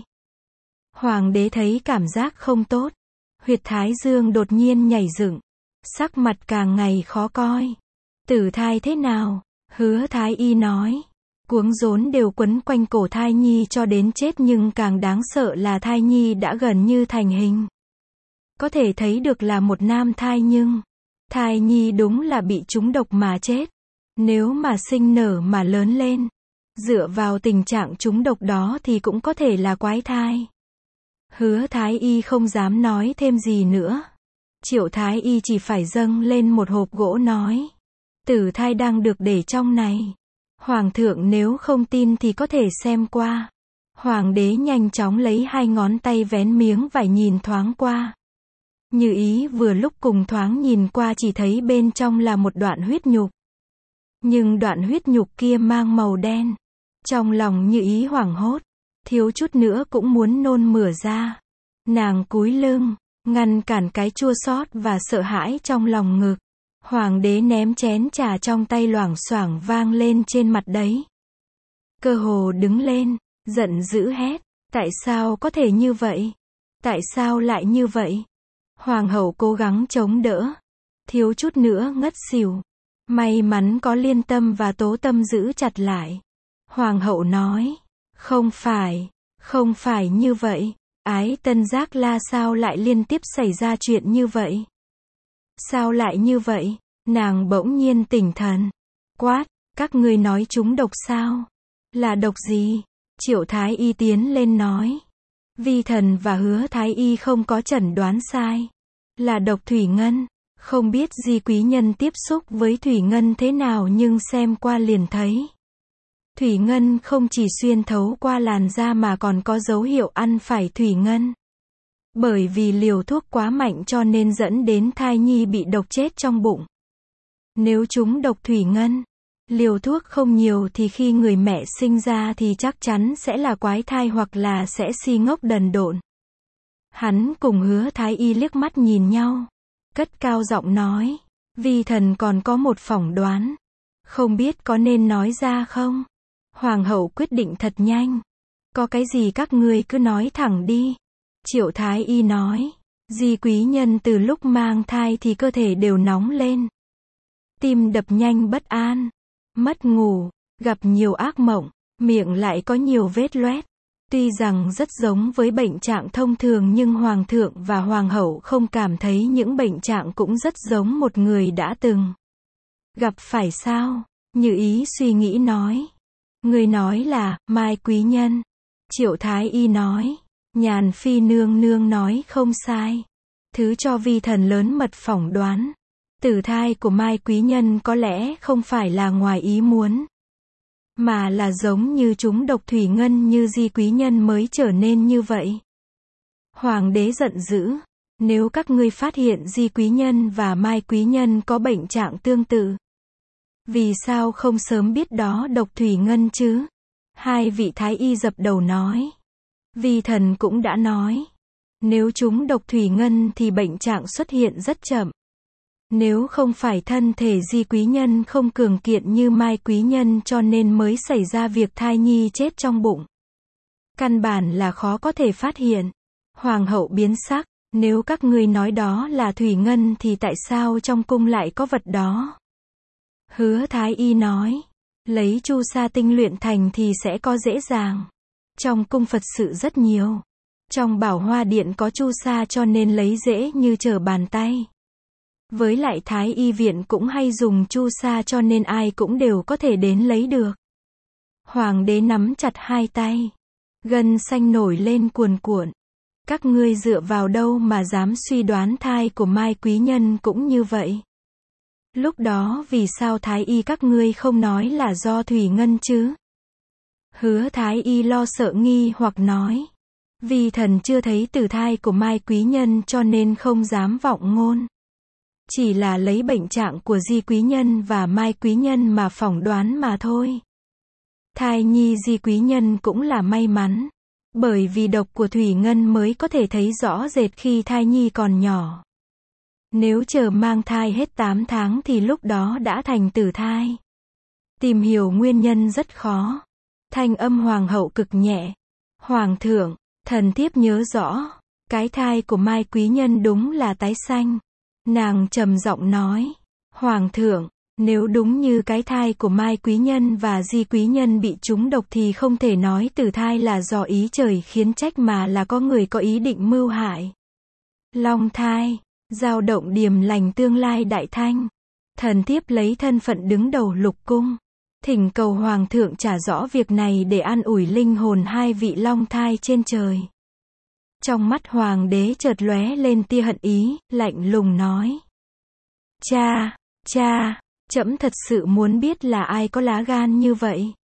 Hoàng đế thấy cảm giác không tốt. Huyệt thái dương đột nhiên nhảy dựng. Sắc mặt càng ngày khó coi. Tử thai thế nào? Hứa thái y nói. Cuống rốn đều quấn quanh cổ thai nhi cho đến chết, nhưng càng đáng sợ là thai nhi đã gần như thành hình. Có thể thấy được là một nam thai, nhưng thai nhi đúng là bị trúng độc mà chết. Nếu mà sinh nở mà lớn lên, dựa vào tình trạng trúng độc đó thì cũng có thể là quái thai. Hứa thái y không dám nói thêm gì nữa. Triệu thái y chỉ phải dâng lên một hộp gỗ nói. Tử thai đang được để trong này. Hoàng thượng nếu không tin thì có thể xem qua. Hoàng đế nhanh chóng lấy hai ngón tay vén miếng vải nhìn thoáng qua. Như Ý vừa lúc cùng thoáng nhìn qua chỉ thấy bên trong là một đoạn huyết nhục. Nhưng đoạn huyết nhục kia mang màu đen. Trong lòng Như Ý hoảng hốt. thiếu chút nữa cũng muốn nôn mửa ra. Nàng cúi lưng, ngăn cản cái chua xót và sợ hãi trong lòng ngực. Hoàng đế ném chén trà trong tay loảng xoảng vang lên trên mặt đấy. Cơ hồ đứng lên, giận dữ hét, tại sao có thể như vậy? Tại sao lại như vậy? Hoàng hậu cố gắng chống đỡ, thiếu chút nữa ngất xỉu. May mắn có Liên Tâm và Tố Tâm giữ chặt lại. Hoàng hậu nói, không phải, không phải như vậy. Ái Tân Giác La sao lại liên tiếp xảy ra chuyện như vậy? Sao lại như vậy? Nàng bỗng nhiên tỉnh thần. Quát, các ngươi nói chúng độc sao? Là độc gì? Triệu Thái Y tiến lên nói. Vi Thần và Hứa Thái Y không có chẩn đoán sai. Là độc thủy ngân. Không biết Di quý nhân tiếp xúc với thủy ngân thế nào nhưng xem qua liền thấy. Thủy ngân không chỉ xuyên thấu qua làn da mà còn có dấu hiệu ăn phải thủy ngân. Bởi vì liều thuốc quá mạnh cho nên dẫn đến thai nhi bị độc chết trong bụng. Nếu chúng độc thủy ngân, liều thuốc không nhiều thì khi người mẹ sinh ra thì chắc chắn sẽ là quái thai hoặc là sẽ si ngốc đần độn. Hắn cùng Hứa Thái Y liếc mắt nhìn nhau, cất cao giọng nói, Vi Thần còn có một phỏng đoán, không biết có nên nói ra không? Hoàng hậu quyết định thật nhanh. Có cái gì các ngươi cứ nói thẳng đi. Triệu Thái Y nói, Di quý nhân từ lúc mang thai thì cơ thể đều nóng lên. Tim đập nhanh bất an, mất ngủ, gặp nhiều ác mộng, miệng lại có nhiều vết loét. Tuy rằng rất giống với bệnh trạng thông thường nhưng Hoàng thượng và Hoàng hậu không cảm thấy những bệnh trạng cũng rất giống một người đã từng gặp phải sao? Như Ý suy nghĩ nói. Người nói là, Mai quý nhân. Triệu Thái Y nói. Nhàn Phi nương nương nói không sai. Thứ cho Vi Thần lớn mật phỏng đoán. Tử thai của Mai quý nhân có lẽ không phải là ngoài ý muốn, mà là giống như chúng độc thủy ngân như Di quý nhân mới trở nên như vậy. Hoàng đế giận dữ. Nếu các ngươi phát hiện Di quý nhân và Mai quý nhân có bệnh trạng tương tự, vì sao không sớm biết đó độc thủy ngân chứ? Hai vị thái y dập đầu nói. Vi Thần cũng đã nói. Nếu chúng độc thủy ngân thì bệnh trạng xuất hiện rất chậm. Nếu không phải thân thể Di quý nhân không cường kiện như Mai quý nhân cho nên mới xảy ra việc thai nhi chết trong bụng, căn bản là khó có thể phát hiện. Hoàng hậu biến sắc. Nếu các ngươi nói đó là thủy ngân thì tại sao trong cung lại có vật đó? Hứa Thái Y nói, lấy chu sa tinh luyện thành thì sẽ có dễ dàng. Trong cung Phật sự rất nhiều. Trong Bảo Hoa Điện có chu sa cho nên lấy dễ như trở bàn tay. Với lại Thái Y viện cũng hay dùng chu sa cho nên ai cũng đều có thể đến lấy được. Hoàng đế nắm chặt hai tay. Gân xanh nổi lên cuồn cuộn. Các ngươi dựa vào đâu mà dám suy đoán thai của Mai quý nhân cũng như vậy? Lúc đó vì sao Thái Y các ngươi không nói là do thủy ngân chứ? Hứa Thái Y lo sợ nghi hoặc nói. Vi Thần chưa thấy tử thai của Mai quý nhân cho nên không dám vọng ngôn. Chỉ là lấy bệnh trạng của Di quý nhân và Mai quý nhân mà phỏng đoán mà thôi. Thai nhi Di quý nhân cũng là may mắn. Bởi vì độc của thủy ngân mới có thể thấy rõ rệt khi thai nhi còn nhỏ. Nếu chờ mang thai hết tám tháng thì lúc đó đã thành tử thai. Tìm hiểu nguyên nhân rất khó. Thanh âm hoàng hậu cực nhẹ. Hoàng thượng, thần thiếp nhớ rõ. Cái thai của Mai quý nhân đúng là tái xanh. Nàng trầm giọng nói. Hoàng thượng, nếu đúng như cái thai của Mai quý nhân và Di quý nhân bị trúng độc thì không thể nói tử thai là do ý trời khiến trách mà là có người có ý định mưu hại. Long thai, dao động điềm lành tương lai đại thanh. Thần thiếp lấy thân phận đứng đầu lục cung, thỉnh cầu hoàng thượng trả rõ việc này để an ủi linh hồn hai vị long thai trên trời. Trong mắt hoàng đế chợt lóe lên tia hận ý, lạnh lùng nói. Cha, cha, trẫm thật sự muốn biết là ai có lá gan như vậy.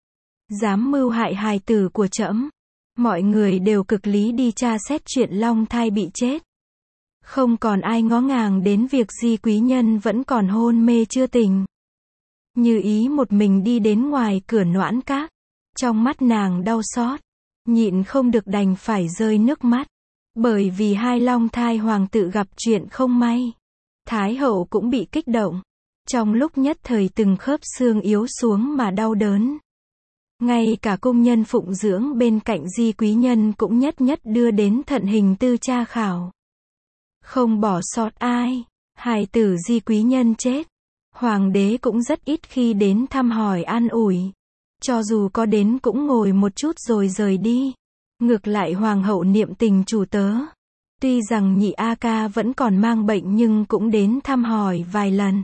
Dám mưu hại hài tử của trẫm. Mọi người đều cực lý đi tra xét chuyện long thai bị chết. Không còn ai ngó ngàng đến việc Di quý nhân vẫn còn hôn mê chưa tỉnh. Như Ý một mình đi đến ngoài cửa Noãn Các. Trong mắt nàng đau xót. nhịn không được đành phải rơi nước mắt. Bởi vì hai long thai hoàng tự gặp chuyện không may. Thái hậu cũng bị kích động. Trong lúc nhất thời từng khớp xương yếu xuống mà đau đớn. Ngay cả cung nhân phụng dưỡng bên cạnh Di Quý Nhân cũng nhất nhất đưa đến thận hình tư tra khảo. Không bỏ sót ai. Hài tử Di Quý Nhân chết. Hoàng đế cũng rất ít khi đến thăm hỏi an ủi. Cho dù có đến cũng ngồi một chút rồi rời đi. Ngược lại hoàng hậu niệm tình chủ tớ. Tuy rằng nhị A Ca vẫn còn mang bệnh nhưng cũng đến thăm hỏi vài lần.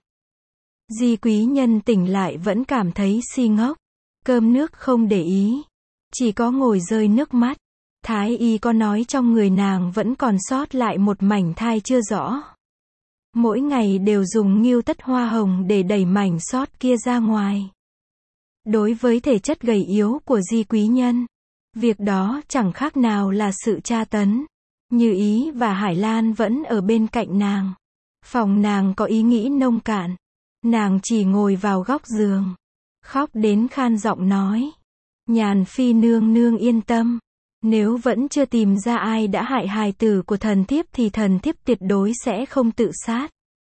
Di Quý Nhân tỉnh lại vẫn cảm thấy si ngốc. Cơm nước không để ý. Chỉ có ngồi rơi nước mắt. Thái y có nói trong người nàng vẫn còn sót lại một mảnh thai chưa rõ. Mỗi ngày đều dùng nghêu tất hoa hồng để đẩy mảnh sót kia ra ngoài. Đối với thể chất gầy yếu của Di Quý Nhân, việc đó chẳng khác nào là sự tra tấn. Như Ý và Hải Lan vẫn ở bên cạnh nàng. Phòng nàng có ý nghĩ nông cạn. Nàng chỉ ngồi vào góc giường. Khóc đến khan giọng nói. Nhàn Phi nương nương yên tâm. Nếu vẫn chưa tìm ra ai đã hại hài tử của thần thiếp thì thần thiếp tuyệt đối sẽ không tự sát.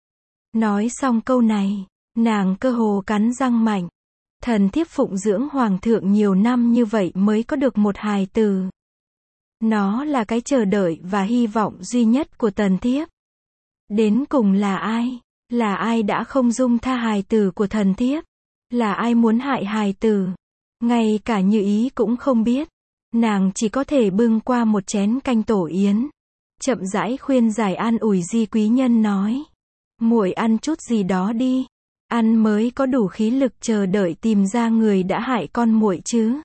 Nói xong câu này, nàng cơ hồ cắn răng mạnh. Thần thiếp phụng dưỡng hoàng thượng nhiều năm như vậy mới có được một hài tử. Nó là cái chờ đợi và hy vọng duy nhất của thần thiếp. Đến cùng là ai? Là ai đã không dung tha hài tử của thần thiếp? Là ai muốn hại hài tử? Ngay cả Như Ý cũng không biết. Nàng chỉ có thể bưng qua một chén canh tổ yến. Chậm rãi khuyên giải an ủi Di Quý Nhân nói. Muội ăn chút gì đó đi. Ăn mới có đủ khí lực chờ đợi tìm ra người đã hại con muội chứ.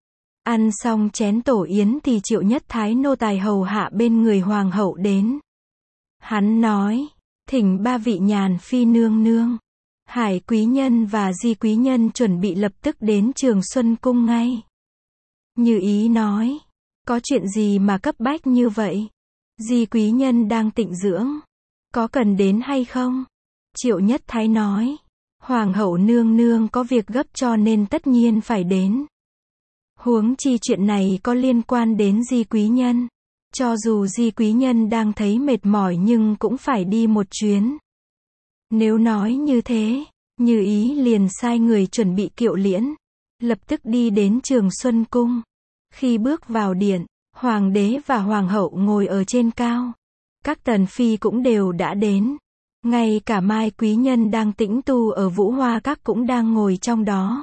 Ăn xong chén tổ yến thì Triệu Nhất Thái nô tài hầu hạ bên người hoàng hậu đến. Hắn nói, thỉnh ba vị Nhàn Phi nương nương, Hải Quý Nhân và Di Quý Nhân chuẩn bị lập tức đến Trường Xuân Cung ngay. Như Ý nói, có chuyện gì mà cấp bách như vậy? Di Quý Nhân đang tịnh dưỡng, có cần đến hay không? Triệu Nhất Thái nói, hoàng hậu nương nương có việc gấp cho nên tất nhiên phải đến. Huống chi chuyện này có liên quan đến Di Quý Nhân. Cho dù Di Quý Nhân đang thấy mệt mỏi nhưng cũng phải đi một chuyến. Nếu nói như thế, Như Ý liền sai người chuẩn bị kiệu liễn, lập tức đi đến Trường Xuân Cung. Khi bước vào điện, hoàng đế và hoàng hậu ngồi ở trên cao. Các tần phi cũng đều đã đến. Ngay cả Mai Quý Nhân đang tĩnh tu ở Vũ Hoa Các cũng đang ngồi trong đó.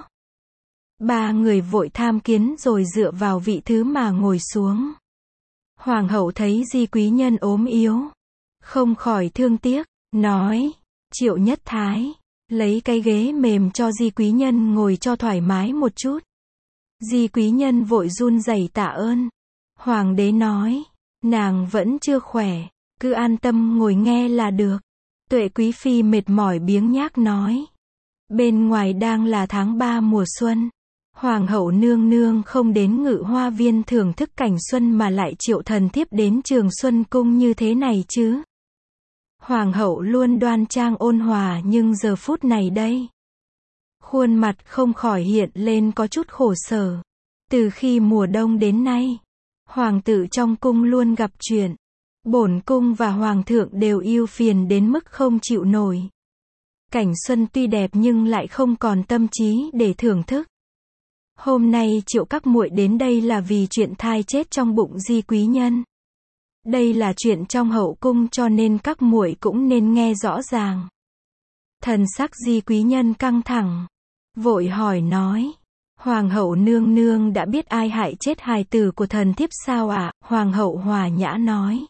Ba người vội tham kiến rồi dựa vào vị thứ mà ngồi xuống. Hoàng hậu thấy Di Quý Nhân ốm yếu, không khỏi thương tiếc, nói, Triệu Nhất Thái, lấy cái ghế mềm cho Di Quý Nhân ngồi cho thoải mái một chút. Di Quý Nhân vội run rẩy tạ ơn. Hoàng đế nói, nàng vẫn chưa khỏe, cứ an tâm ngồi nghe là được. Tuệ Quý Phi mệt mỏi biếng nhác nói, bên ngoài đang là tháng ba mùa xuân. Hoàng hậu nương nương không đến Ngự Hoa Viên thưởng thức cảnh xuân mà lại triệu thần thiếp đến Trường Xuân Cung như thế này chứ. Hoàng hậu luôn đoan trang ôn hòa nhưng giờ phút này đây. Khuôn mặt không khỏi hiện lên có chút khổ sở. Từ khi mùa đông đến nay, hoàng tử trong cung luôn gặp chuyện. Bổn cung và hoàng thượng đều ưu phiền đến mức không chịu nổi. Cảnh xuân tuy đẹp nhưng lại không còn tâm trí để thưởng thức. Hôm nay Triệu các muội đến đây là vì chuyện thai chết trong bụng Di Quý Nhân. Đây là chuyện trong hậu cung cho nên các muội cũng nên nghe rõ ràng. Thần sắc Di Quý Nhân căng thẳng, vội hỏi nói, hoàng hậu nương nương đã biết ai hại chết hài tử của thần thiếp sao ạ? À? Hoàng hậu hòa nhã nói,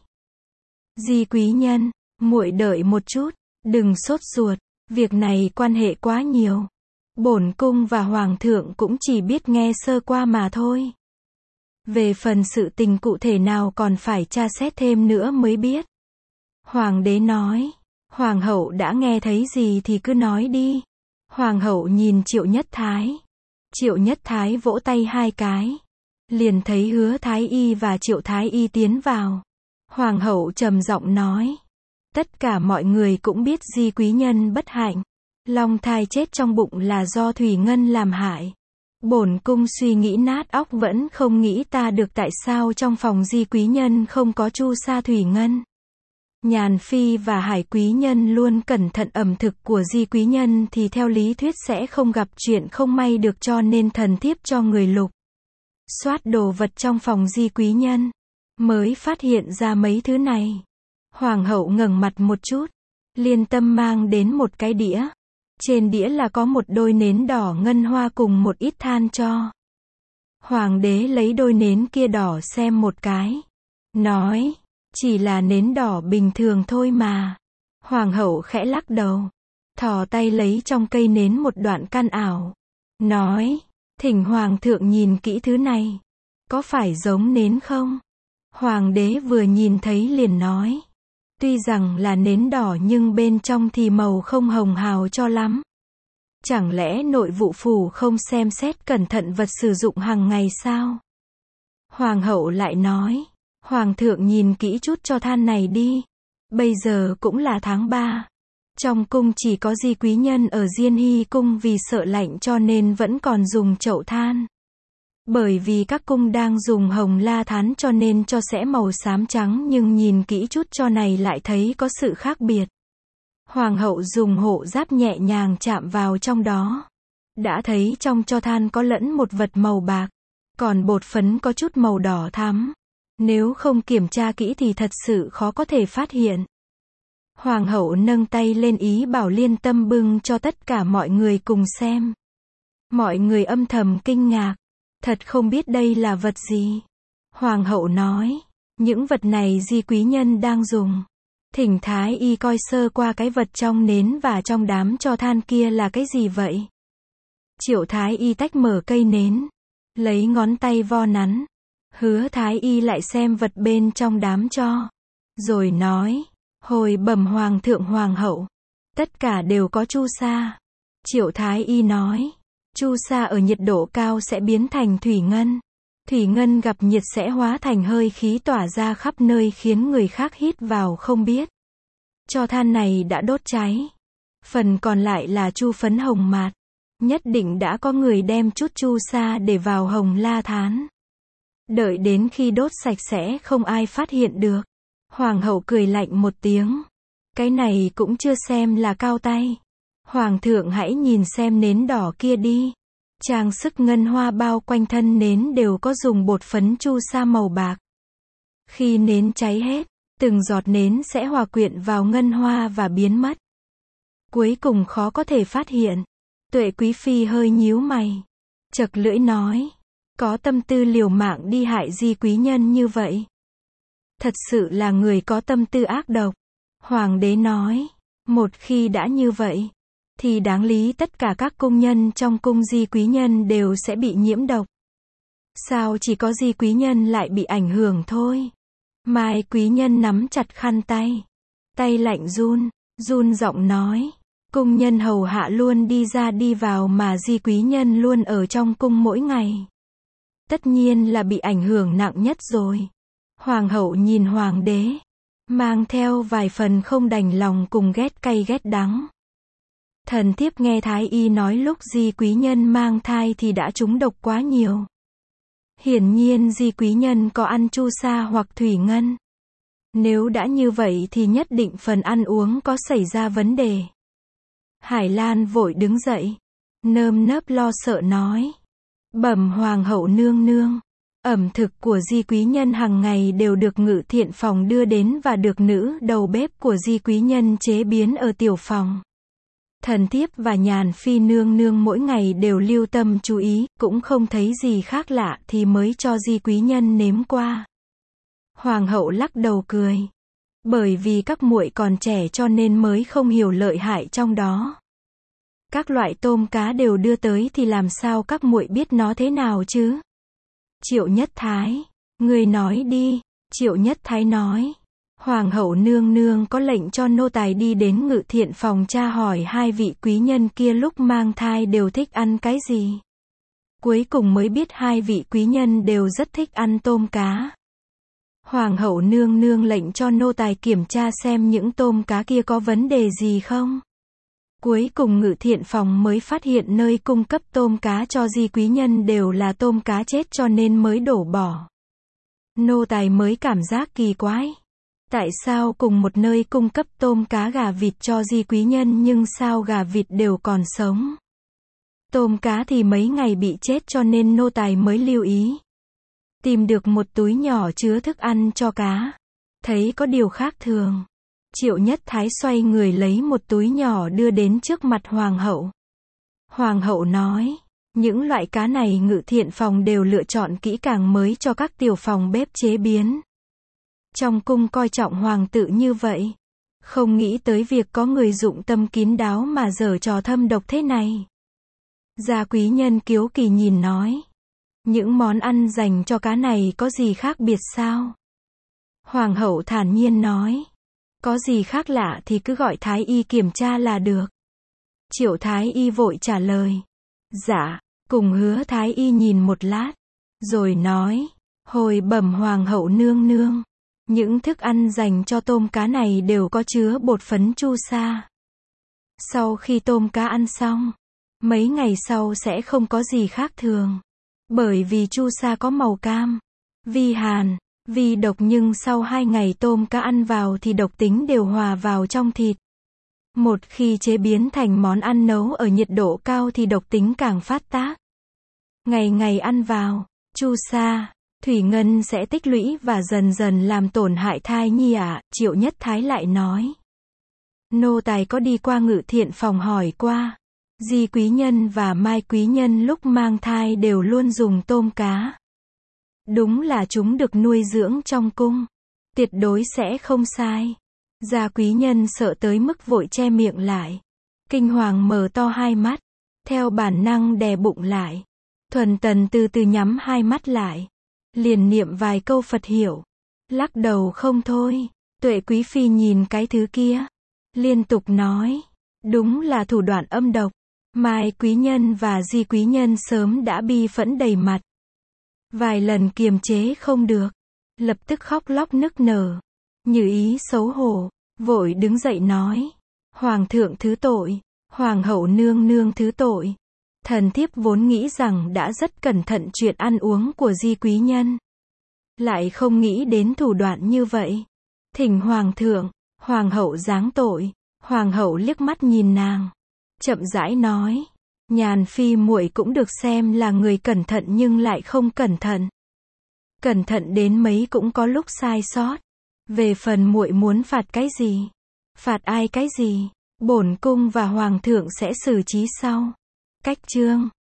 Di Quý Nhân, muội đợi một chút, đừng sốt ruột, việc này quan hệ quá nhiều. Bổn cung và hoàng thượng cũng chỉ biết nghe sơ qua mà thôi. Về phần sự tình cụ thể nào còn phải tra xét thêm nữa mới biết. Hoàng đế nói, hoàng hậu đã nghe thấy gì thì cứ nói đi. Hoàng hậu nhìn Triệu Nhất Thái. Triệu Nhất Thái vỗ tay hai cái. Liền thấy Hứa Thái Y và Triệu Thái Y tiến vào. Hoàng hậu trầm giọng nói, tất cả mọi người cũng biết Di Quý Nhân bất hạnh. Long thai chết trong bụng là do Thủy Ngân làm hại. Bổn cung suy nghĩ nát óc vẫn không nghĩ ta được tại sao trong phòng Di quý nhân không có chu sa thủy ngân. Nhàn Phi và Hải quý nhân luôn cẩn thận ẩm thực của Di quý nhân thì theo lý thuyết sẽ không gặp chuyện không may được, cho nên thần thiếp cho người lục soát đồ vật trong phòng Di quý nhân, mới phát hiện ra mấy thứ này. Hoàng hậu ngẩng mặt một chút, Liên Tâm mang đến một cái đĩa. Trên đĩa là có một đôi nến đỏ ngân hoa cùng một ít than cho. Hoàng đế lấy đôi nến kia đỏ xem một cái, nói, chỉ là nến đỏ bình thường thôi mà. Hoàng hậu khẽ lắc đầu, thò tay lấy trong cây nến một đoạn căn ảo, nói, thỉnh hoàng thượng nhìn kỹ thứ này, có phải giống nến không? Hoàng đế vừa nhìn thấy liền nói, tuy rằng là nến đỏ nhưng bên trong thì màu không hồng hào cho lắm. Chẳng lẽ nội vụ phủ không xem xét cẩn thận vật sử dụng hàng ngày sao? Hoàng hậu lại nói, hoàng thượng nhìn kỹ chút cho than này đi. Bây giờ cũng là tháng ba. Trong cung chỉ có Di quý nhân ở Diên Hy cung vì sợ lạnh cho nên vẫn còn dùng chậu than. Bởi vì các cung đang dùng hồng la thán cho nên cho sẽ màu xám trắng, nhưng nhìn kỹ chút cho này lại thấy có sự khác biệt. Hoàng hậu dùng hộ giáp nhẹ nhàng chạm vào trong đó. Đã thấy trong tro than có lẫn một vật màu bạc, còn bột phấn có chút màu đỏ thắm. Nếu không kiểm tra kỹ thì thật sự khó có thể phát hiện. Hoàng hậu nâng tay lên ý bảo Liên Tâm bưng cho tất cả mọi người cùng xem. Mọi người âm thầm kinh ngạc. Thật không biết đây là vật gì. Hoàng hậu nói, những vật này Di quý nhân đang dùng. Thỉnh thái y coi sơ qua cái vật trong nến và trong đám tro than kia là cái gì vậy. Triệu thái y tách mở cây nến, lấy ngón tay vo nắn. Hứa thái y lại xem vật bên trong đám tro, rồi nói, hồi bẩm hoàng thượng hoàng hậu, tất cả đều có chu sa. Triệu thái y nói, chu sa ở nhiệt độ cao sẽ biến thành thủy ngân. Thủy ngân gặp nhiệt sẽ hóa thành hơi khí tỏa ra khắp nơi khiến người khác hít vào không biết. Tro than này đã đốt cháy. Phần còn lại là chu phấn hồng mạt. Nhất định đã có người đem chút chu sa để vào hồng la thán. Đợi đến khi đốt sạch sẽ không ai phát hiện được. Hoàng hậu cười lạnh một tiếng. Cái này cũng chưa xem là cao tay. Hoàng thượng hãy nhìn xem nến đỏ kia đi. Trang sức ngân hoa bao quanh thân nến đều có dùng bột phấn chu sa màu bạc. Khi nến cháy hết, từng giọt nến sẽ hòa quyện vào ngân hoa và biến mất. Cuối cùng khó có thể phát hiện. Tuệ quý phi hơi nhíu mày, chật lưỡi nói, có tâm tư liều mạng đi hại Di quý nhân như vậy. Thật sự là người có tâm tư ác độc. Hoàng đế nói, một khi đã như vậy, thì đáng lý tất cả các cung nhân trong cung Di quý nhân đều sẽ bị nhiễm độc. Sao chỉ có Di quý nhân lại bị ảnh hưởng thôi? Mai quý nhân nắm chặt khăn tay, tay lạnh run, run giọng nói, cung nhân hầu hạ luôn đi ra đi vào mà Di quý nhân luôn ở trong cung mỗi ngày. Tất nhiên là bị ảnh hưởng nặng nhất rồi. Hoàng hậu nhìn hoàng đế, mang theo vài phần không đành lòng cùng ghét cay ghét đắng. Thần thiếp nghe thái y nói lúc Di quý nhân mang thai thì đã trúng độc quá nhiều. Hiển nhiên Di quý nhân có ăn chu sa hoặc thủy ngân. Nếu đã như vậy thì nhất định phần ăn uống có xảy ra vấn đề. Hải Lan vội đứng dậy, nơm nớp lo sợ nói, bẩm hoàng hậu nương nương, ẩm thực của Di quý nhân hàng ngày đều được ngự thiện phòng đưa đến và được nữ đầu bếp của Di quý nhân chế biến ở tiểu phòng. Thần thiếp và Nhàn Phi nương nương mỗi ngày đều lưu tâm chú ý, cũng không thấy gì khác lạ thì mới cho Di quý nhân nếm qua. Hoàng hậu lắc đầu cười, bởi vì các muội còn trẻ cho nên mới không hiểu lợi hại trong đó. Các loại tôm cá đều đưa tới thì làm sao các muội biết nó thế nào chứ? Triệu Nhất Thái, người nói đi. Triệu Nhất Thái nói, hoàng hậu nương nương có lệnh cho nô tài đi đến ngự thiện phòng tra hỏi hai vị quý nhân kia lúc mang thai đều thích ăn cái gì. Cuối cùng mới biết hai vị quý nhân đều rất thích ăn tôm cá. Hoàng hậu nương nương lệnh cho nô tài kiểm tra xem những tôm cá kia có vấn đề gì không. Cuối cùng Ngự Thiện Phòng mới phát hiện nơi cung cấp tôm cá cho Di Quý Nhân đều là tôm cá chết cho nên mới đổ bỏ. Nô tài mới cảm giác kỳ quái. Tại sao cùng một nơi cung cấp tôm cá gà vịt cho Di Quý Nhân nhưng sao gà vịt đều còn sống? Tôm cá thì mấy ngày bị chết cho nên nô tài mới lưu ý. Tìm được một túi nhỏ chứa thức ăn cho cá. Thấy có điều khác thường. Triệu Nhất Thái xoay người lấy một túi nhỏ đưa đến trước mặt Hoàng hậu. Hoàng hậu nói, những loại cá này Ngự Thiện Phòng đều lựa chọn kỹ càng mới cho các tiểu phòng bếp chế biến. Trong cung coi trọng hoàng tử như vậy. Không nghĩ tới việc có người dụng tâm kín đáo mà giở trò thâm độc thế này. Gia Quý Nhân kiếu kỳ nhìn nói. Những món ăn dành cho cá này có gì khác biệt sao? Hoàng hậu thản nhiên nói. Có gì khác lạ thì cứ gọi Thái Y kiểm tra là được. Triệu Thái Y vội trả lời. Dạ, cùng Hứa Thái Y nhìn một lát. Rồi nói. Hồi bẩm Hoàng hậu nương nương. Những thức ăn dành cho tôm cá này đều có chứa bột phấn chu sa. Sau khi tôm cá ăn xong, mấy ngày sau sẽ không có gì khác thường. Bởi vì chu sa có màu cam, vi hàn, vi độc nhưng sau hai ngày tôm cá ăn vào thì độc tính đều hòa vào trong thịt. Một khi chế biến thành món ăn nấu ở nhiệt độ cao thì độc tính càng phát tác. Ngày ngày ăn vào, chu sa, thủy ngân sẽ tích lũy và dần dần làm tổn hại thai nhi ạ, à, Triệu Nhất Thái lại nói. Nô tài có đi qua Ngự Thiện Phòng hỏi qua. Di Quý Nhân và Mai Quý Nhân lúc mang thai đều luôn dùng tôm cá. Đúng là chúng được nuôi dưỡng trong cung. Tuyệt đối sẽ không sai. Gia Quý Nhân sợ tới mức vội che miệng lại. Kinh hoàng mở to hai mắt. Theo bản năng đè bụng lại. Thuần Tần từ từ nhắm hai mắt lại. Liền niệm vài câu Phật hiệu. Lắc đầu không thôi. Tuệ Quý Phi nhìn cái thứ kia. Liên tục nói. Đúng là thủ đoạn âm độc. Mai Quý Nhân và Di Quý Nhân sớm đã bi phẫn đầy mặt. Vài lần kiềm chế không được. Lập tức khóc lóc nức nở. Như ý xấu hổ. Vội đứng dậy nói. Hoàng thượng thứ tội. Hoàng hậu nương nương thứ tội. Thần thiếp vốn nghĩ rằng đã rất cẩn thận chuyện ăn uống của Di Quý Nhân. Lại không nghĩ đến thủ đoạn như vậy. Thỉnh Hoàng thượng. Hoàng hậu giáng tội. Hoàng hậu liếc mắt nhìn nàng. Chậm rãi nói. Nhàn Phi muội cũng được xem là người cẩn thận nhưng lại không cẩn thận. Cẩn thận đến mấy cũng có lúc sai sót. Về phần muội muốn phạt cái gì? Phạt ai cái gì? Bổn cung và Hoàng thượng sẽ xử trí sau. Cách chương